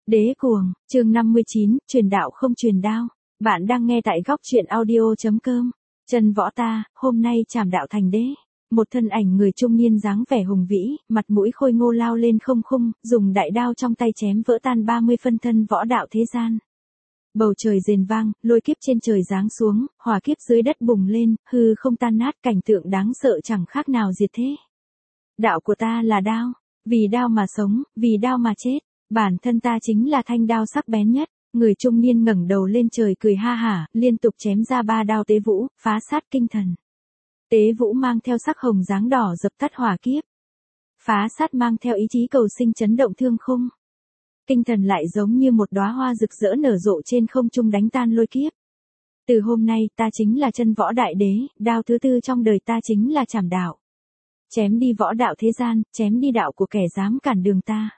Đế cuồng, chương 59, truyền đạo không truyền đao. Bạn đang nghe tại góc truyện audio.com. Chân võ ta, hôm nay trảm đạo thành đế. Một thân ảnh người trung niên dáng vẻ hùng vĩ, mặt mũi khôi ngô lao lên không khung, dùng đại đao trong tay chém vỡ tan 30 phân thân võ đạo thế gian. Bầu trời rền vang, lôi kiếp trên trời giáng xuống, hỏa kiếp dưới đất bùng lên, hư không tan nát, cảnh tượng đáng sợ chẳng khác nào diệt thế. Đạo của ta là đao, vì đao mà sống, vì đao mà chết. Bản thân ta chính là thanh đao sắc bén nhất. Người trung niên ngẩng đầu lên trời cười ha hả, liên tục chém ra 3 đao tế vũ, phá sát kinh thần. Tế vũ mang theo sắc hồng dáng đỏ dập tắt hỏa kiếp. Phá sát mang theo ý chí cầu sinh chấn động thương khung. Kinh thần lại giống như một đóa hoa rực rỡ nở rộ trên không trung đánh tan lôi kiếp. Từ hôm nay ta chính là chân võ đại đế, đao thứ tư trong đời ta chính là trảm đạo. Chém đi võ đạo thế gian, chém đi đạo của kẻ dám cản đường ta.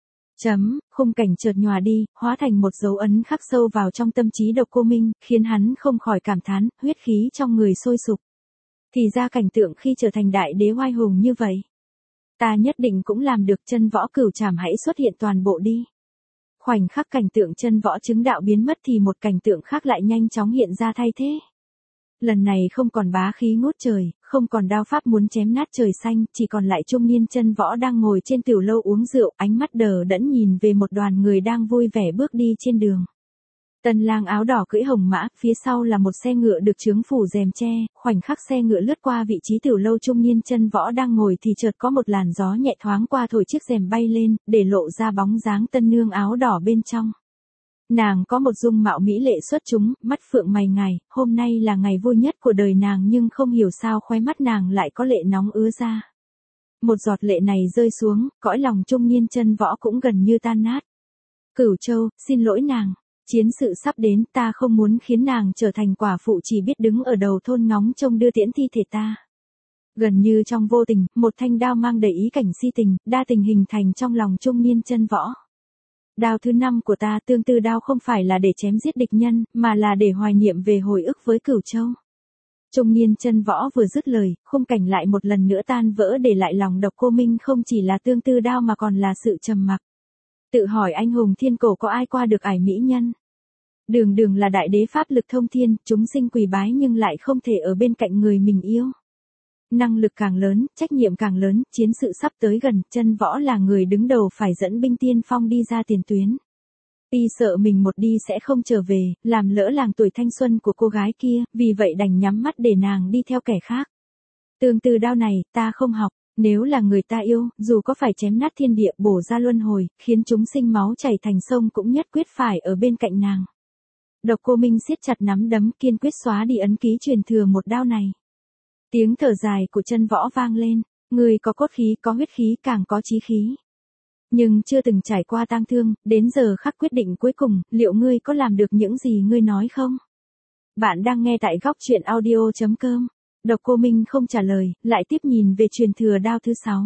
Khung cảnh chợt nhòa đi, hóa thành một dấu ấn khắc sâu vào trong tâm trí Độc Cô Minh, khiến hắn không khỏi cảm thán, huyết khí trong người sôi sục. Thì ra cảnh tượng khi trở thành đại đế oai hùng như vậy. Ta nhất định cũng làm được. Chân võ cửu trảm hãy xuất hiện toàn bộ đi. Khoảnh khắc cảnh tượng chân võ chứng đạo biến mất thì một cảnh tượng khác lại nhanh chóng hiện ra thay thế. Lần này không còn bá khí ngút trời, không còn đao pháp muốn chém nát trời xanh, chỉ còn lại trung niên chân võ đang ngồi trên tiểu lâu uống rượu, ánh mắt đờ đẫn nhìn về một đoàn người đang vui vẻ bước đi trên đường. Tân lang áo đỏ cưỡi hồng mã, phía sau là một xe ngựa được chướng phủ rèm tre, khoảnh khắc xe ngựa lướt qua vị trí tiểu lâu trung niên chân võ đang ngồi thì chợt có một làn gió nhẹ thoáng qua thổi chiếc rèm bay lên, để lộ ra bóng dáng tân nương áo đỏ bên trong. Nàng có một dung mạo mỹ lệ xuất chúng, mắt phượng mày ngài, hôm nay là ngày vui nhất của đời nàng nhưng không hiểu sao khóe mắt nàng lại có lệ nóng ứa ra. Một giọt lệ này rơi xuống, cõi lòng trung niên chân võ cũng gần như tan nát. Cửu Châu, xin lỗi nàng. Chiến sự sắp đến, ta không muốn khiến nàng trở thành quả phụ chỉ biết đứng ở đầu thôn ngóng trông đưa tiễn thi thể ta. Gần như trong vô tình, một thanh đao mang đầy ý cảnh si tình, đa tình hình thành trong lòng trung niên chân võ. Đao thứ 5 của ta, tương tư đao, không phải là để chém giết địch nhân, mà là để hoài niệm về hồi ức với Cửu Châu. Trung niên chân võ vừa dứt lời, khung cảnh lại một lần nữa tan vỡ, để lại lòng Độc Cô Minh không chỉ là tương tư đao mà còn là sự trầm mặc. Tự hỏi anh hùng thiên cổ có ai qua được ải mỹ nhân. Đường đường là đại đế pháp lực thông thiên, chúng sinh quỳ bái nhưng lại không thể ở bên cạnh người mình yêu. Năng lực càng lớn, trách nhiệm càng lớn, chiến sự sắp tới gần, chân võ là người đứng đầu phải dẫn binh tiên phong đi ra tiền tuyến. Y sợ mình một đi sẽ không trở về, làm lỡ làng tuổi thanh xuân của cô gái kia, vì vậy đành nhắm mắt để nàng đi theo kẻ khác. Tương tư đao này, ta không học, nếu là người ta yêu, dù có phải chém nát thiên địa bổ ra luân hồi, khiến chúng sinh máu chảy thành sông cũng nhất quyết phải ở bên cạnh nàng. Độc Cô Minh siết chặt nắm đấm, kiên quyết xóa đi ấn ký truyền thừa một đao này. Tiếng thở dài của chân võ vang lên, người có cốt khí, có huyết khí, càng có chí khí. Nhưng chưa từng trải qua tang thương, đến giờ khắc quyết định cuối cùng, liệu ngươi có làm được những gì ngươi nói không? Bạn đang nghe tại góc truyện audio.com. Độc Cô Minh không trả lời, lại tiếp nhìn về truyền thừa đao thứ 6.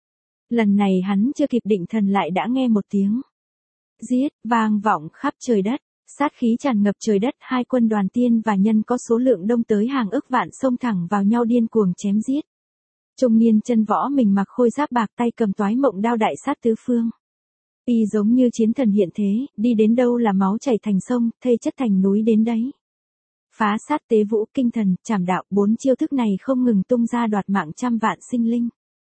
Lần này hắn chưa kịp định thần lại đã nghe một tiếng giết vang vọng khắp trời đất. Sát khí tràn ngập trời đất, hai quân đoàn tiên và nhân có số lượng đông tới hàng ức vạn xông thẳng vào nhau điên cuồng chém giết. Trung niên chân võ mình mặc khôi giáp bạc, tay cầm toái mộng đao đại sát tứ phương. Y giống như chiến thần hiện thế, đi đến đâu là máu chảy thành sông, thây chất thành núi đến đấy. Phá sát tế vũ, kinh thần, trảm đạo, 4 chiêu thức này không ngừng tung ra đoạt mạng trăm vạn sinh linh.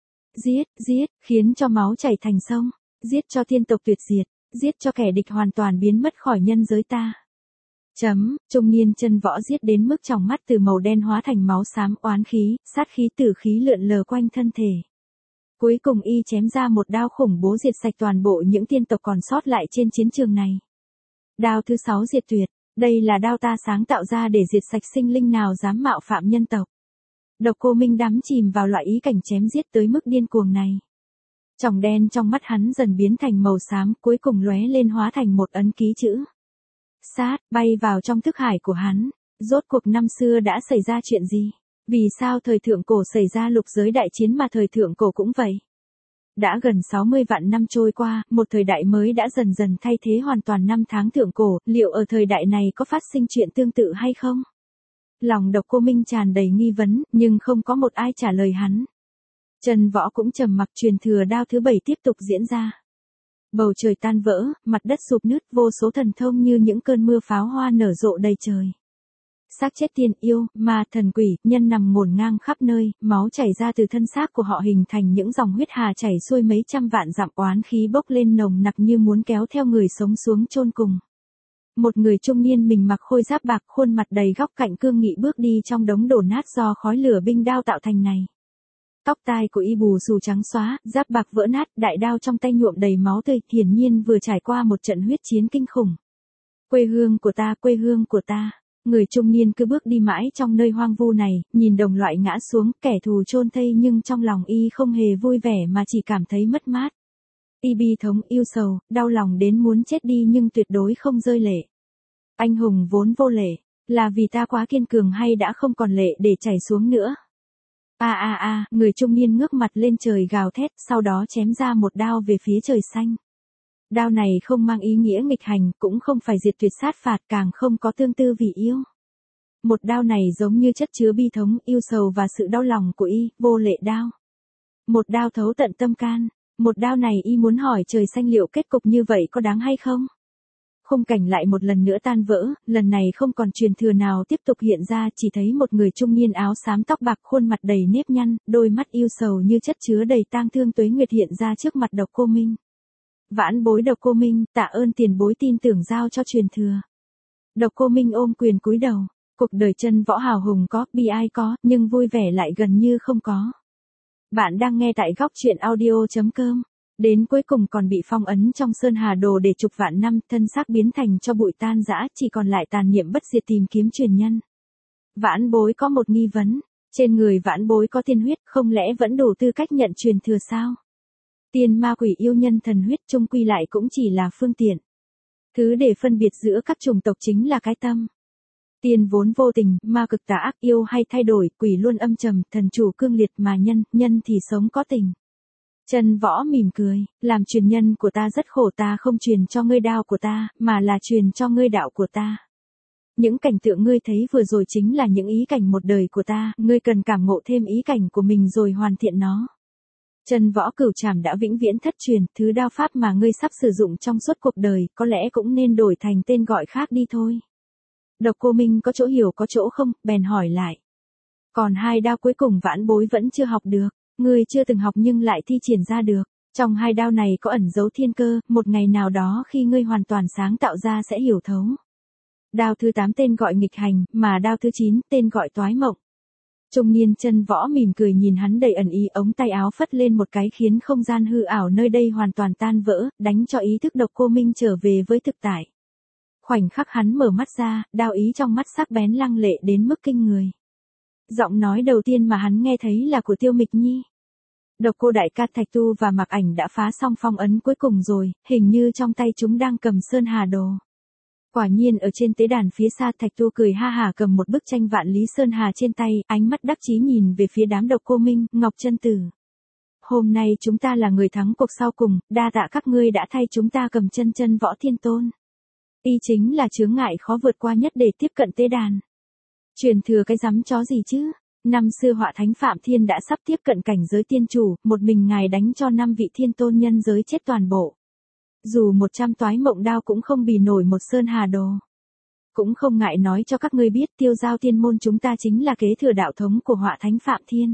Giết, khiến cho máu chảy thành sông, giết cho thiên tộc tuyệt diệt. Giết cho kẻ địch hoàn toàn biến mất khỏi nhân giới ta. Trung niên chân võ giết đến mức tròng mắt từ màu đen hóa thành máu xám, oán khí, sát khí tử khí lượn lờ quanh thân thể. Cuối cùng y chém ra một đao khủng bố diệt sạch toàn bộ những tiên tộc còn sót lại trên chiến trường này. Đao thứ 6 diệt tuyệt, đây là đao ta sáng tạo ra để diệt sạch sinh linh nào dám mạo phạm nhân tộc. Độc Cô Minh đắm chìm vào loại ý cảnh chém giết tới mức điên cuồng này. Tròng đen trong mắt hắn dần biến thành màu xám, cuối cùng lóe lên hóa thành một ấn ký chữ sát, bay vào trong thức hải của hắn. Rốt cuộc năm xưa đã xảy ra chuyện gì? Vì sao thời thượng cổ xảy ra lục giới đại chiến mà thời thượng cổ cũng vậy? Đã gần 60 vạn năm trôi qua, một thời đại mới đã dần dần thay thế hoàn toàn năm tháng thượng cổ, liệu ở thời đại này có phát sinh chuyện tương tự hay không? Lòng Độc Cô Minh tràn đầy nghi vấn, nhưng không có một ai trả lời hắn. Chân võ cũng trầm mặc, truyền thừa đao thứ 7 tiếp tục diễn ra. Bầu trời tan vỡ, mặt đất sụp nứt, vô số thần thông như những cơn mưa pháo hoa nở rộ đầy trời. Xác chết tiên yêu, ma, thần quỷ, nhân nằm ngổn ngang khắp nơi, máu chảy ra từ thân xác của họ hình thành những dòng huyết hà chảy xuôi mấy trăm vạn dặm, oán khí bốc lên nồng nặc như muốn kéo theo người sống xuống chôn cùng. Một người trung niên mình mặc khôi giáp bạc, khuôn mặt đầy góc cạnh cương nghị bước đi trong đống đổ nát do khói lửa binh đao tạo thành này. Tóc tai của y bù xù trắng xóa, giáp bạc vỡ nát, đại đao trong tay nhuộm đầy máu tươi, hiển nhiên vừa trải qua một trận huyết chiến kinh khủng. Quê hương của ta, quê hương của ta. Người trung niên cứ bước đi mãi trong nơi hoang vu này, nhìn đồng loại ngã xuống, kẻ thù chôn thây, nhưng trong lòng y không hề vui vẻ mà chỉ cảm thấy mất mát. Y bi thống, yêu sầu, đau lòng đến muốn chết đi nhưng tuyệt đối không rơi lệ. Anh hùng vốn vô lệ, là vì ta quá kiên cường hay đã không còn lệ để chảy xuống nữa? Người trung niên ngước mặt lên trời gào thét, sau đó chém ra một đao về phía trời xanh. Đao này không mang ý nghĩa nghịch hành, cũng không phải diệt tuyệt sát phạt, càng không có tương tư vì yêu. Một đao này giống như chất chứa bi thống, yêu sầu và sự đau lòng của y, vô lệ đao. Một đao thấu tận tâm can. Một đao này y muốn hỏi trời xanh liệu kết cục như vậy có đáng hay không? Khung cảnh lại một lần nữa tan vỡ, lần này không còn truyền thừa nào tiếp tục hiện ra, chỉ thấy một người trung niên áo xám tóc bạc, khuôn mặt đầy nếp nhăn, đôi mắt yêu sầu như chất chứa đầy tang thương tuế nguyệt hiện ra trước mặt Độc Cô Minh. Vãn bối Độc Cô Minh, tạ ơn tiền bối tin tưởng giao cho truyền thừa. Độc Cô Minh ôm quyền cúi đầu, cuộc đời chân võ hào hùng có, bi ai có, nhưng vui vẻ lại gần như không có. Bạn đang nghe tại góc truyện audio.com. Đến cuối cùng còn bị phong ấn trong Sơn Hà Đồ để chục vạn năm, thân xác biến thành cho bụi tan rã, chỉ còn lại tàn niệm bất diệt tìm kiếm truyền nhân. Vãn bối có một nghi vấn, trên người vãn bối có tiên huyết, không lẽ vẫn đủ tư cách nhận truyền thừa sao? Tiên ma quỷ yêu nhân thần huyết chung quy lại cũng chỉ là phương tiện. Thứ để phân biệt giữa các chủng tộc chính là cái tâm. Tiên vốn vô tình, ma cực tà ác, yêu hay thay đổi, quỷ luôn âm trầm, thần chủ cương liệt mà nhân thì sống có tình. Chân Võ mỉm cười, làm truyền nhân của ta rất khổ, ta không truyền cho ngươi đao của ta, mà là truyền cho ngươi đạo của ta. Những cảnh tượng ngươi thấy vừa rồi chính là những ý cảnh một đời của ta, ngươi cần cảm ngộ thêm ý cảnh của mình rồi hoàn thiện nó. Chân Võ Cửu Trảm đã vĩnh viễn thất truyền, thứ đao pháp mà ngươi sắp sử dụng trong suốt cuộc đời, có lẽ cũng nên đổi thành tên gọi khác đi thôi. Độc Cô Minh có chỗ hiểu có chỗ không, bèn hỏi lại. Còn hai đao cuối cùng vãn bối vẫn chưa học được, ngươi chưa từng học nhưng lại thi triển ra được. Trong hai đao này có ẩn dấu thiên cơ, một ngày nào đó khi ngươi hoàn toàn sáng tạo ra sẽ hiểu thấu. Đao thứ 8 tên gọi nghịch hành, mà đao thứ 9 tên gọi toái mộng. Trung niên Chân Võ mỉm cười nhìn hắn đầy ẩn ý, ống tay áo phất lên một cái khiến không gian hư ảo nơi đây hoàn toàn tan vỡ, đánh cho ý thức Độc Cô Minh trở về với thực tại. Khoảnh khắc hắn mở mắt ra, đao ý trong mắt sắc bén lăng lệ đến mức kinh người. Giọng nói đầu tiên mà hắn nghe thấy là của Tiêu Mịch Nhi. Độc Cô đại ca Thạch Tu và Mạc Ảnh đã phá xong phong ấn cuối cùng rồi, hình như trong tay chúng đang cầm Sơn Hà Đồ. Quả nhiên ở trên tế đàn phía xa, Thạch Tu cười ha hả cầm một bức tranh vạn lý Sơn Hà trên tay, ánh mắt đắc chí nhìn về phía đám Độc Cô Minh, Ngọc Chân Tử. Hôm nay chúng ta là người thắng cuộc sau cùng, đa tạ các ngươi đã thay chúng ta cầm chân võ thiên tôn. Y chính là chướng ngại khó vượt qua nhất để tiếp cận tế đàn. Truyền thừa cái rắm chó gì chứ? Năm xưa Họa Thánh Phạm Thiên đã sắp tiếp cận cảnh giới tiên chủ, một mình ngài đánh cho 5 vị thiên tôn nhân giới chết toàn bộ. Dù 100 toái mộng đao cũng không bì nổi một Sơn Hà Đồ. Cũng không ngại nói cho các ngươi biết, Tiêu Giao Tiên môn chúng ta chính là kế thừa đạo thống của Họa Thánh Phạm Thiên.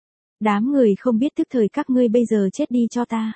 Đám người không biết tức thời các ngươi bây giờ chết đi cho ta.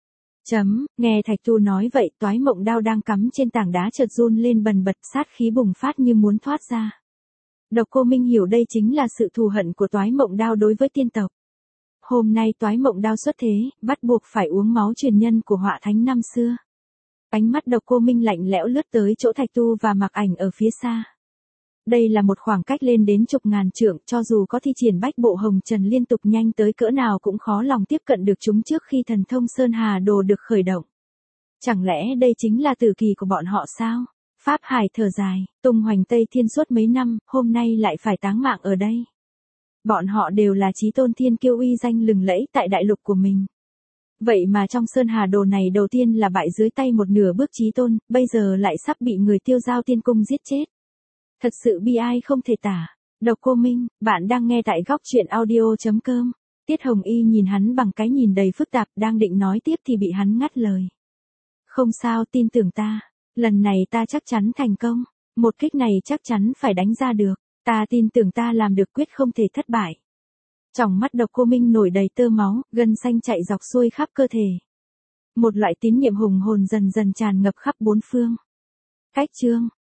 Nghe Thạch Tu nói vậy, toái mộng đao đang cắm trên tảng đá chợt run lên bần bật, sát khí bùng phát như muốn thoát ra. Độc Cô Minh hiểu đây chính là sự thù hận của toái mộng đao đối với tiên tộc. Hôm nay toái mộng đao xuất thế, bắt buộc phải uống máu truyền nhân của Họa Thánh năm xưa. Ánh mắt Độc Cô Minh lạnh lẽo lướt tới chỗ Thạch Tu và Mạc Ảnh ở phía xa. Đây là một khoảng cách lên đến chục ngàn trượng, cho dù có thi triển bách bộ hồng trần liên tục nhanh tới cỡ nào cũng khó lòng tiếp cận được chúng trước khi thần thông Sơn Hà Đồ được khởi động. Chẳng lẽ đây chính là tử kỳ của bọn họ sao? Pháp Hải thở dài, tung hoành Tây Thiên suốt mấy năm, hôm nay lại phải táng mạng ở đây. Bọn họ đều là chí tôn thiên kiêu uy danh lừng lẫy tại đại lục của mình. Vậy mà trong Sơn Hà Đồ này đầu tiên là bại dưới tay một nửa bước chí tôn, bây giờ lại sắp bị người Tiêu Giao Tiên Cung giết chết. Thật sự bi ai không thể tả. Độc Cô Minh, bạn đang nghe tại góc truyện audio.com. Tiết Hồng Y nhìn hắn bằng cái nhìn đầy phức tạp, đang định nói tiếp thì bị hắn ngắt lời. Không sao, tin tưởng ta. Lần này ta chắc chắn thành công. Một kích này chắc chắn phải đánh ra được. Ta tin tưởng ta làm được, quyết không thể thất bại. Trong mắt Độc Cô Minh nổi đầy tơ máu, gân xanh chạy dọc xuôi khắp cơ thể. Một loại tín niệm hùng hồn dần dần tràn ngập khắp bốn phương. Cách chương